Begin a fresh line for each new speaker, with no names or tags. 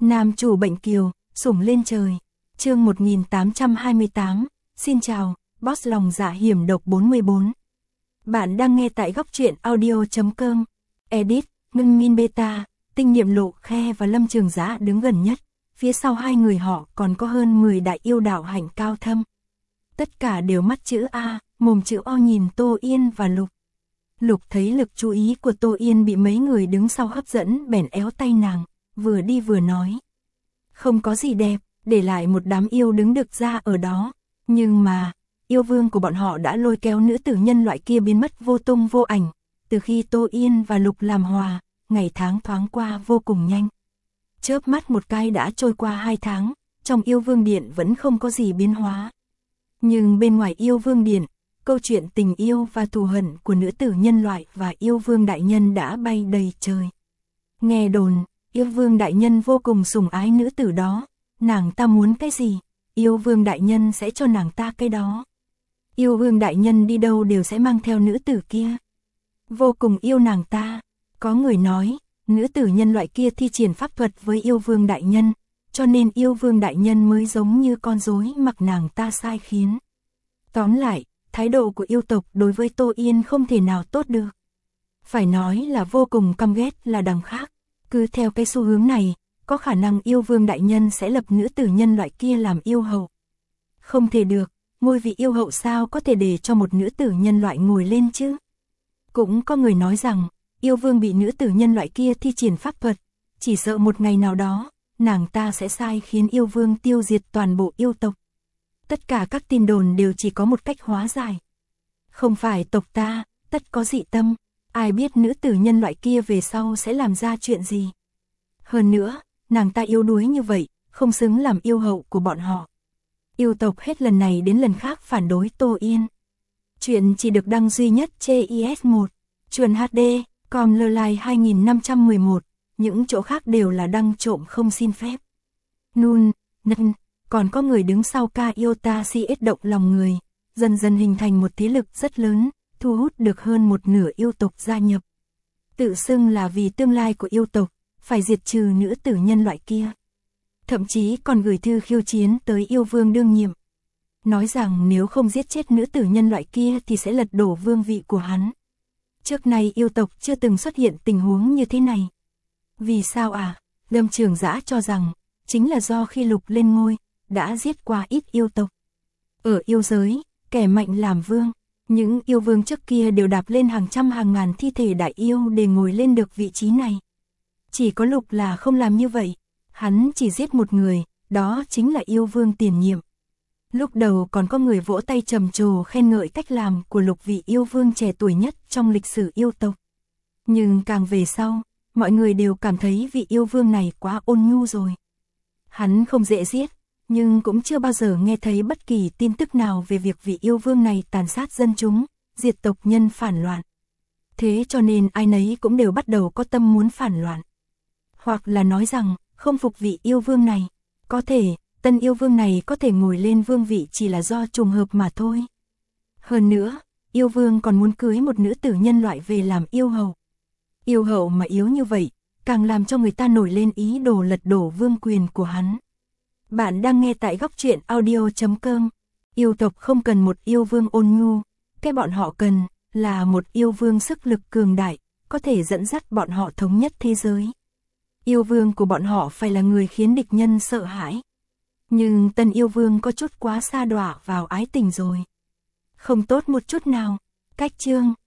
Nam chủ bệnh kiều, sủng lên trời. Chương 1828. Xin chào, boss lòng dạ hiểm độc 44. Bạn đang nghe tại góc truyện audio.com. Edit, Ngân Min Beta, Tinh Niệm Lộ Khe và Lâm Trường Giá đứng gần nhất. Phía sau hai người họ còn có hơn 10 đại yêu đạo hạnh cao thâm. Tất cả đều mắt chữ A, mồm chữ O nhìn Tô Yên và Lục. Lục thấy lực chú ý của Tô Yên bị mấy người đứng sau hấp dẫn, bèn éo tay nàng, vừa đi vừa nói. Không có gì đẹp, để lại một đám yêu đứng đực ra ở đó. Nhưng mà, yêu vương của bọn họ đã lôi kéo nữ tử nhân loại kia biến mất vô tung vô ảnh. Từ khi Tô Yên và Lục làm hòa, ngày tháng thoáng qua vô cùng nhanh. Chớp mắt một cái đã trôi qua 2 tháng, trong yêu vương điện vẫn không có gì biến hóa. Nhưng bên ngoài yêu vương điện, câu chuyện tình yêu và thù hận của nữ tử nhân loại và yêu vương đại nhân đã bay đầy trời. Nghe đồn, yêu vương đại nhân vô cùng sủng ái nữ tử đó, nàng ta muốn cái gì, yêu vương đại nhân sẽ cho nàng ta cái đó. Yêu vương đại nhân đi đâu đều sẽ mang theo nữ tử kia. Vô cùng yêu nàng ta, có người nói, nữ tử nhân loại kia thi triển pháp thuật với yêu vương đại nhân, cho nên yêu vương đại nhân mới giống như con rối mặc nàng ta sai khiến. Tóm lại, thái độ của yêu tộc đối với Tô Yên không thể nào tốt được. Phải nói là vô cùng căm ghét là đằng khác. Cứ theo cái xu hướng này, có khả năng yêu vương đại nhân sẽ lập nữ tử nhân loại kia làm yêu hậu. Không thể được, ngôi vị yêu hậu sao có thể để cho một nữ tử nhân loại ngồi lên chứ? Cũng có người nói rằng, yêu vương bị nữ tử nhân loại kia thi triển pháp thuật, chỉ sợ một ngày nào đó, nàng ta sẽ sai khiến yêu vương tiêu diệt toàn bộ yêu tộc. Tất cả các tin đồn đều chỉ có một cách hóa giải. Không phải tộc ta, tất có dị tâm, ai biết nữ tử nhân loại kia về sau sẽ làm ra chuyện gì. Hơn nữa, nàng ta yếu đuối như vậy, không xứng làm yêu hậu của bọn họ. Yêu tộc hết lần này đến lần khác phản đối Tô Yên. Chuyện chỉ được đăng duy nhất trên IS1, Chuồn HD, com Lơ 2511, những chỗ khác đều là đăng trộm không xin phép. Nun, Nân, còn có người đứng sau ca Iota CS động lòng người, dần dần hình thành một thế lực rất lớn, thu hút được hơn một nửa yêu tộc gia nhập. Tự xưng là vì tương lai của yêu tộc, phải diệt trừ nữ tử nhân loại kia. Thậm chí còn gửi thư khiêu chiến tới yêu vương đương nhiệm. Nói rằng nếu không giết chết nữ tử nhân loại kia thì sẽ lật đổ vương vị của hắn. Trước nay yêu tộc chưa từng xuất hiện tình huống như thế này. Vì sao à? Lâm Trường Giã cho rằng, chính là do khi Lục lên ngôi, đã giết qua ít yêu tộc. Ở yêu giới, kẻ mạnh làm vương. Những yêu vương trước kia đều đạp lên hàng trăm hàng ngàn thi thể đại yêu để ngồi lên được vị trí này. Chỉ có Lục là không làm như vậy. Hắn chỉ giết một người, đó chính là yêu vương tiền nhiệm. Lúc đầu còn có người vỗ tay trầm trồ khen ngợi cách làm của Lục vị yêu vương trẻ tuổi nhất trong lịch sử yêu tộc. Nhưng càng về sau, mọi người đều cảm thấy vị yêu vương này quá ôn nhu rồi. Hắn không dễ giết, nhưng cũng chưa bao giờ nghe thấy bất kỳ tin tức nào về việc vị yêu vương này tàn sát dân chúng, diệt tộc nhân phản loạn. Thế cho nên ai nấy cũng đều bắt đầu có tâm muốn phản loạn. Hoặc là nói rằng, không phục vị yêu vương này, có thể, tân yêu vương này có thể ngồi lên vương vị chỉ là do trùng hợp mà thôi. Hơn nữa, yêu vương còn muốn cưới một nữ tử nhân loại về làm yêu hậu. Yêu hậu mà yếu như vậy, càng làm cho người ta nổi lên ý đồ lật đổ vương quyền của hắn. Bạn đang nghe tại góc truyện audio.com. Yêu tộc không cần một yêu vương ôn nhu, cái bọn họ cần là một yêu vương sức lực cường đại, có thể dẫn dắt bọn họ thống nhất thế giới. Yêu vương của bọn họ phải là người khiến địch nhân sợ hãi. Nhưng tân yêu vương có chút quá sa đọa vào ái tình rồi. Không tốt một chút nào. Cách chương